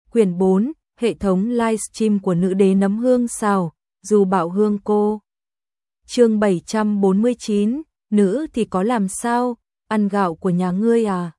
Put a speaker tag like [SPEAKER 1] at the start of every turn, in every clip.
[SPEAKER 1] Quyển 4, hệ thống livestream của nữ đế nấm hương xào, dù bảo hương cô. Chương 749, nữ thì có làm sao, ăn gạo của nhà ngươi à?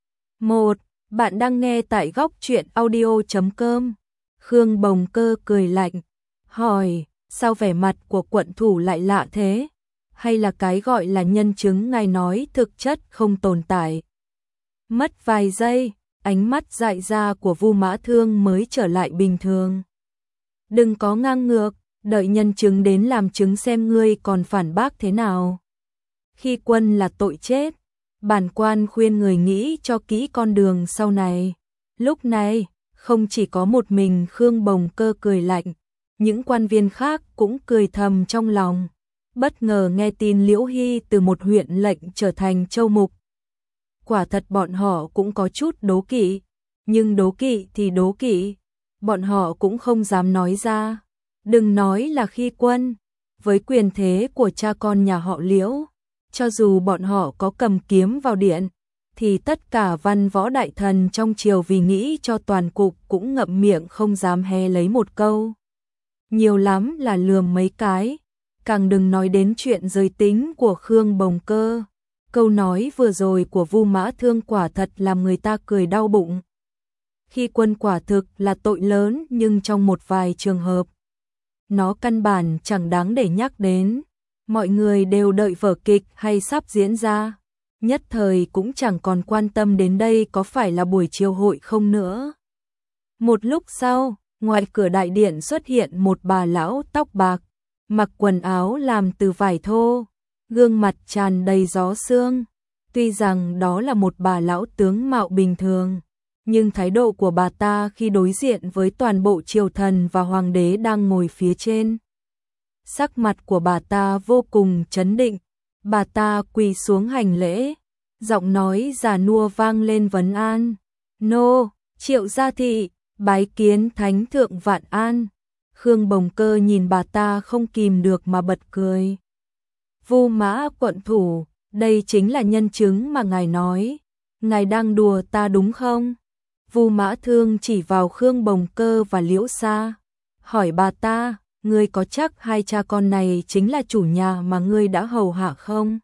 [SPEAKER 1] 1. Bạn đang nghe tại góc truyện audio.com. Khương Bồng Cơ cười lạnh, hỏi, sao vẻ mặt của quận thủ lại lạ thế? Hay là cái gọi là nhân chứng ngài nói thực chất không tồn tại? Mất vài giây, ánh mắt dại ra của Vu Mã Thương mới trở lại bình thường. Đừng có ngang ngược, đợi nhân chứng đến làm chứng xem ngươi còn phản bác thế nào. Khi quân là tội chết, bản quan khuyên người nghĩ cho kỹ con đường sau này. Lúc này, không chỉ có một mình Khương Bồng Cơ cười lạnh, những quan viên khác cũng cười thầm trong lòng. Bất ngờ nghe tin Liễu Hy từ một huyện lệnh trở thành châu mục. Quả thật bọn họ cũng có chút đố kỵ, nhưng đố kỵ thì đố kỵ, bọn họ cũng không dám nói ra. Đừng nói là khi quân, với quyền thế của cha con nhà họ Liễu, cho dù bọn họ có cầm kiếm vào điện, thì tất cả văn võ đại thần trong triều vì nghĩ cho toàn cục cũng ngậm miệng không dám hé lấy một câu. Nhiều lắm là lườm mấy cái, càng đừng nói đến chuyện giới tính của Khương Bồng Cơ. Câu nói vừa rồi của Vu Mã Thương quả thật làm người ta cười đau bụng. Khi quân quả thực là tội lớn, nhưng trong một vài trường hợp, nó căn bản chẳng đáng để nhắc đến. Mọi người đều đợi vở kịch hay sắp diễn ra, nhất thời cũng chẳng còn quan tâm đến đây có phải là buổi chiêu hội không nữa. Một lúc sau, ngoài cửa đại điện xuất hiện một bà lão tóc bạc, mặc quần áo làm từ vải thô, gương mặt tràn đầy gió sương. Tuy rằng đó là một bà lão tướng mạo bình thường, nhưng thái độ của bà ta khi đối diện với toàn bộ triều thần và hoàng đế đang ngồi phía trên. Sắc mặt của bà ta vô cùng trấn định, bà ta quỳ xuống hành lễ, giọng nói già nua vang lên vấn an. Nô, Triệu Gia Thị, bái kiến Thánh Thượng Vạn An. Khương Bồng Cơ nhìn bà ta không kìm được mà bật cười. Vu Mã quận thủ, đây chính là nhân chứng mà ngài nói. Ngài đang đùa ta đúng không? Vu Mã Thương chỉ vào Khương Bồng Cơ và Liễu Sa, hỏi bà ta, ngươi có chắc hai cha con này chính là chủ nhà mà ngươi đã hầu hạ không?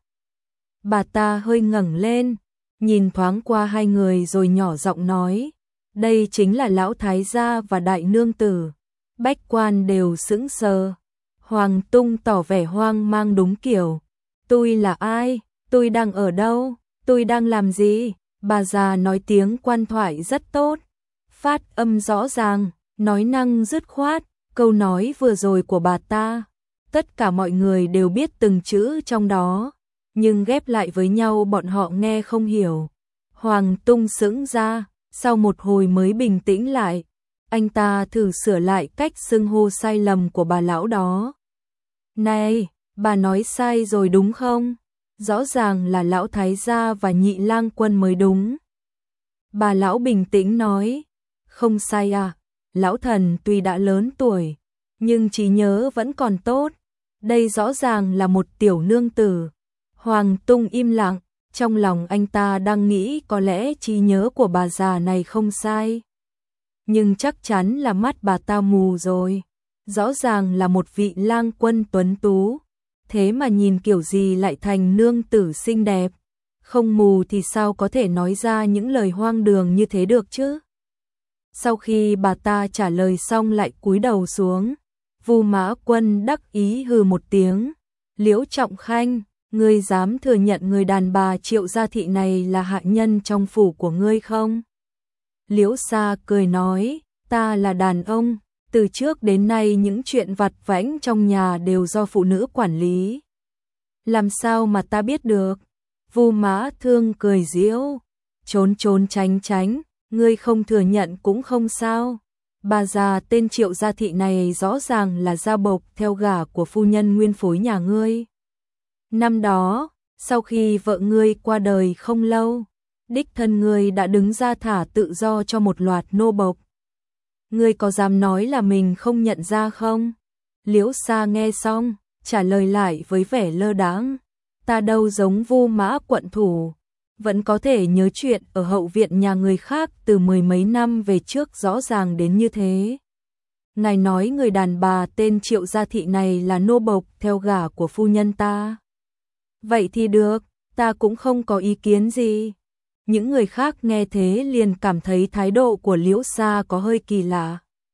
[SPEAKER 1] Bà ta hơi ngẩng lên, nhìn thoáng qua hai người rồi nhỏ giọng nói, đây chính là lão thái gia và đại nương tử. Bách quan đều sững sờ. Hoàng Tung tỏ vẻ hoang mang đúng kiểu. Tôi là ai? Tôi đang ở đâu? Tôi đang làm gì? Bà già nói tiếng quan thoại rất tốt, phát âm rõ ràng, nói năng dứt khoát. Câu nói vừa rồi của bà ta, tất cả mọi người đều biết từng chữ trong đó, nhưng ghép lại với nhau bọn họ nghe không hiểu. Hoàng Tung sững ra, sau một hồi mới bình tĩnh lại. Anh ta thử sửa lại cách xưng hô sai lầm của bà lão đó. Này, bà nói sai rồi đúng không? Rõ ràng là lão thái gia và nhị lang quân mới đúng. Bà lão bình tĩnh nói, không sai à, lão thần tuy đã lớn tuổi, nhưng trí nhớ vẫn còn tốt. Đây rõ ràng là một tiểu nương tử. Hoàng Tung im lặng, trong lòng anh ta đang nghĩ có lẽ trí nhớ của bà già này không sai. Nhưng chắc chắn là mắt bà ta mù rồi. Rõ ràng là một vị lang quân tuấn tú, thế mà nhìn kiểu gì lại thành nương tử xinh đẹp. Không mù thì sao có thể nói ra những lời hoang đường như thế được chứ? Sau khi bà ta trả lời xong lại cúi đầu xuống, Vu Mã Quân đắc ý hừ một tiếng. Liễu Trọng Khanh, ngươi dám thừa nhận người đàn bà Triệu Gia Thị này là hạ nhân trong phủ của ngươi không? Liễu Sa cười nói, ta là đàn ông, từ trước đến nay những chuyện vặt vãnh trong nhà đều do phụ nữ quản lý. Làm sao mà ta biết được? Vu Mã Thương cười giễu, trốn trốn tránh tránh, ngươi không thừa nhận cũng không sao. Bà già tên Triệu Gia Thị này rõ ràng là gia bộc theo gả của phu nhân nguyên phối nhà ngươi. Năm đó, sau khi vợ ngươi qua đời không lâu, đích thân ngươi đã đứng ra thả tự do cho một loạt nô bộc. Ngươi có dám nói là mình không nhận ra không? Liễu Sa nghe xong, trả lời lại với vẻ lơ đãng, ta đâu giống Vu Mã quận thủ, vẫn có thể nhớ chuyện ở hậu viện nhà người khác từ mười mấy năm về trước rõ ràng đến như thế. Ngài nói người đàn bà tên Triệu Gia Thị này là nô bộc theo gả của phu nhân ta. Vậy thì được, ta cũng không có ý kiến gì. Những người khác nghe thế liền cảm thấy thái độ của Liễu Sa có hơi kỳ lạ.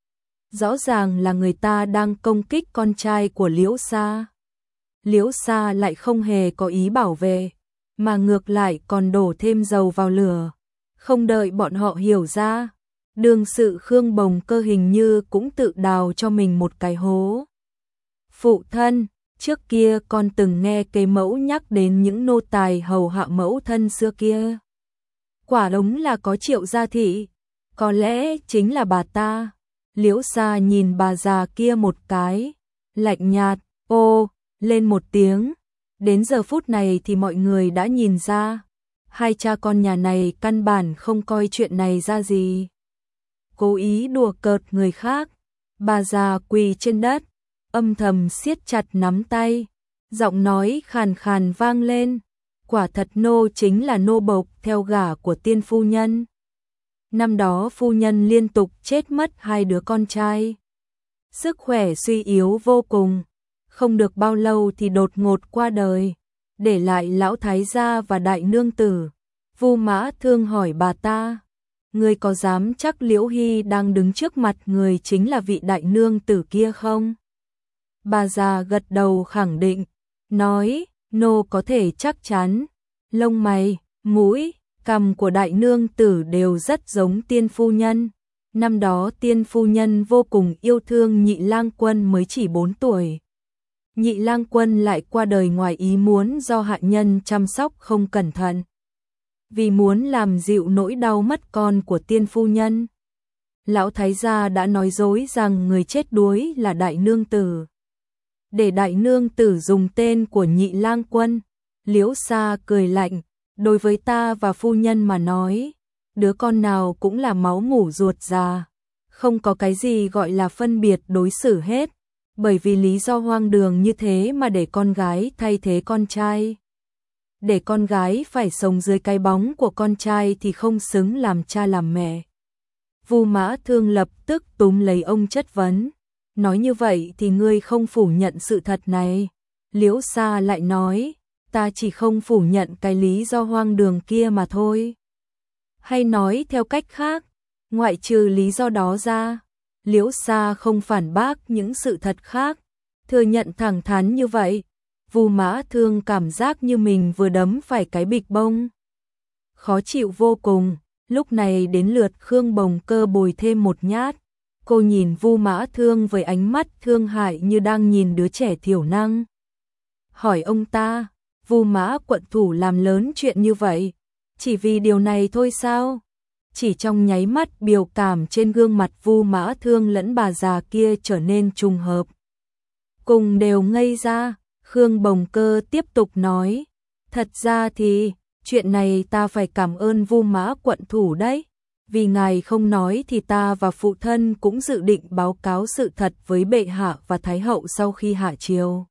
[SPEAKER 1] Rõ ràng là người ta đang công kích con trai của Liễu Sa. Liễu Sa lại không hề có ý bảo vệ, mà ngược lại còn đổ thêm dầu vào lửa. Không đợi bọn họ hiểu ra, đương sự Khương Bồng Cơ hình như cũng tự đào cho mình một cái hố. Phụ thân, trước kia con từng nghe kế mẫu nhắc đến những nô tài hầu hạ mẫu thân xưa kia. Quả đúng là có Triệu Gia Thị, có lẽ chính là bà ta. Liễu Sa nhìn bà già kia một cái, lạnh nhạt, ô, lên một tiếng. Đến giờ phút này thì mọi người đã nhìn ra, hai cha con nhà này căn bản không coi chuyện này ra gì. Cố ý đùa cợt người khác, bà già quỳ trên đất, âm thầm siết chặt nắm tay, giọng nói khàn khàn vang lên, quả thật nô chính là nô bộc theo gả của tiên phu nhân. Năm đó phu nhân liên tục chết mất hai đứa con trai. Sức khỏe suy yếu vô cùng, không được bao lâu thì đột ngột qua đời, để lại lão thái gia và đại nương tử. Vu Mã Thương hỏi bà ta, người có dám chắc Liễu Hy đang đứng trước mặt người chính là vị đại nương tử kia không? Bà già gật đầu khẳng định, nói, nô có thể chắc chắn. Lông mày, mũi, cằm của đại nương tử đều rất giống tiên phu nhân. Năm đó tiên phu nhân vô cùng yêu thương Nhị Lang Quân mới chỉ 4 tuổi. Nhị Lang Quân lại qua đời ngoài ý muốn do hạ nhân chăm sóc không cẩn thận. Vì muốn làm dịu nỗi đau mất con của tiên phu nhân, lão thái gia đã nói dối rằng người chết đuối là đại nương tử, để đại nương tử dùng tên của Nhị Lang Quân. Liễu Sa cười lạnh, đối với ta và phu nhân mà nói, đứa con nào cũng là máu mủ ruột già, không có cái gì gọi là phân biệt đối xử hết, bởi vì lý do hoang đường như thế mà để con gái thay thế con trai. Để con gái phải sống dưới cái bóng của con trai thì không xứng làm cha làm mẹ. Vu Mã Thương lập tức túm lấy ông chất vấn, nói như vậy thì ngươi không phủ nhận sự thật này. Liễu Sa lại nói, ta chỉ không phủ nhận cái lý do hoang đường kia mà thôi. Hay nói theo cách khác, ngoại trừ lý do đó ra, Liễu Sa không phản bác những sự thật khác, thừa nhận thẳng thắn như vậy. Vu Mã Thương cảm giác như mình vừa đấm phải cái bịch bông. Khó chịu vô cùng, lúc này đến lượt Khương Bồng Cơ bồi thêm một nhát. Cô nhìn Vu Mã Thương với ánh mắt thương hại như đang nhìn đứa trẻ thiểu năng. Hỏi ông ta, Vu Mã quận thủ làm lớn chuyện như vậy, chỉ vì điều này thôi sao? Chỉ trong nháy mắt biểu cảm trên gương mặt Vu Mã Thương lẫn bà già kia trở nên trùng hợp. Cùng đều ngây ra. Khương Bồng Cơ tiếp tục nói, thật ra thì, chuyện này ta phải cảm ơn Vu Mã quận thủ đấy, vì ngài không nói thì ta và phụ thân cũng dự định báo cáo sự thật với bệ hạ và thái hậu sau khi hạ triều.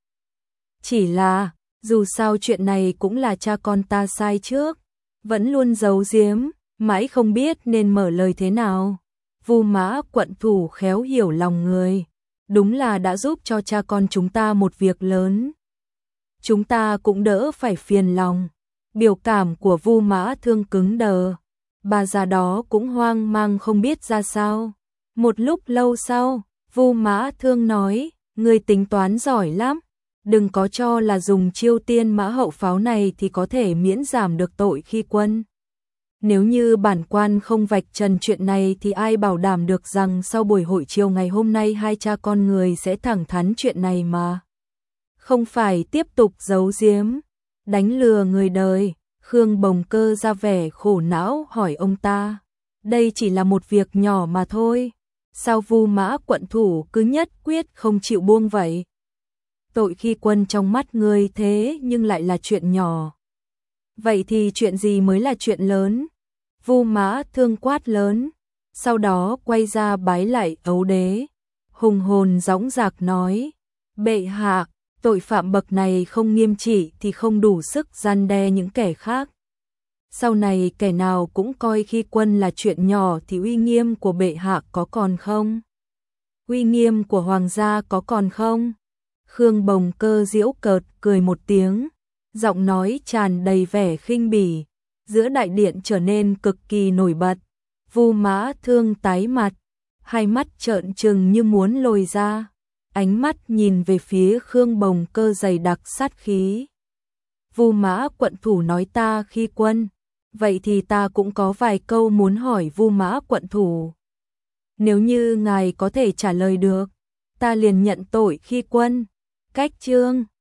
[SPEAKER 1] Chỉ là, dù sao chuyện này cũng là cha con ta sai trước, vẫn luôn giấu giếm, mãi không biết nên mở lời thế nào. Vu Mã quận thủ khéo hiểu lòng người, đúng là đã giúp cho cha con chúng ta một việc lớn. Chúng ta cũng đỡ phải phiền lòng. Biểu cảm của Vu Mã Thương cứng đờ. Bà già đó cũng hoang mang không biết ra sao. Một lúc lâu sau, Vu Mã Thương nói, người tính toán giỏi lắm. Đừng có cho là dùng chiêu tiên mã hậu pháo này thì có thể miễn giảm được tội khi quân. Nếu như bản quan không vạch trần chuyện này thì ai bảo đảm được rằng sau buổi hội chiều ngày hôm nay hai cha con người sẽ thẳng thắn chuyện này mà. Không phải tiếp tục giấu giếm, đánh lừa người đời. Khương Bồng Cơ ra vẻ khổ não hỏi ông ta, đây chỉ là một việc nhỏ mà thôi, sao Vu Mã quận thủ cứ nhất quyết không chịu buông vậy? Tội khi quân trong mắt người thế nhưng lại là chuyện nhỏ. Vậy thì chuyện gì mới là chuyện lớn? Vu Mã Thương quát lớn, sau đó quay ra bái lại ấu đế, hùng hồn dõng dạc nói, bệ hạ, tội phạm bậc này không nghiêm trị thì không đủ sức răn đe những kẻ khác. Sau này kẻ nào cũng coi khi quân là chuyện nhỏ thì uy nghiêm của bệ hạ có còn không? Uy nghiêm của hoàng gia có còn không? Khương Bồng Cơ giễu cợt cười một tiếng, giọng nói tràn đầy vẻ khinh bỉ, giữa đại điện trở nên cực kỳ nổi bật. Vu Mã Thương tái mặt, hai mắt trợn trừng như muốn lồi ra, ánh mắt nhìn về phía Khương Bồng Cơ dày đặc sát khí. Vu Mã quận thủ nói ta khi quân, vậy thì ta cũng có vài câu muốn hỏi Vu Mã quận thủ. Nếu như ngài có thể trả lời được, ta liền nhận tội khi quân. Cách chương